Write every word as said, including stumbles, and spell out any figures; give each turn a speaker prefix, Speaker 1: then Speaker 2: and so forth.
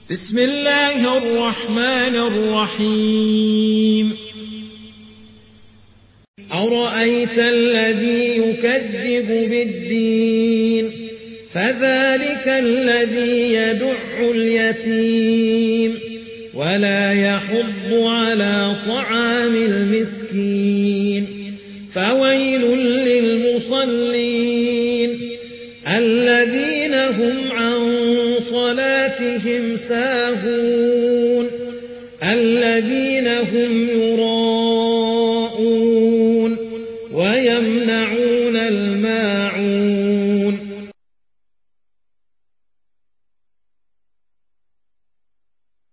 Speaker 1: بسم الله الرحمن الرحيم أرأيت الذي يكذب بالدين فذلك الذي يدع اليتيم ولا يحض على طعام المسكين فويل للمصلين الذين هم عن صلاتهم ساهون الذين هم يراءون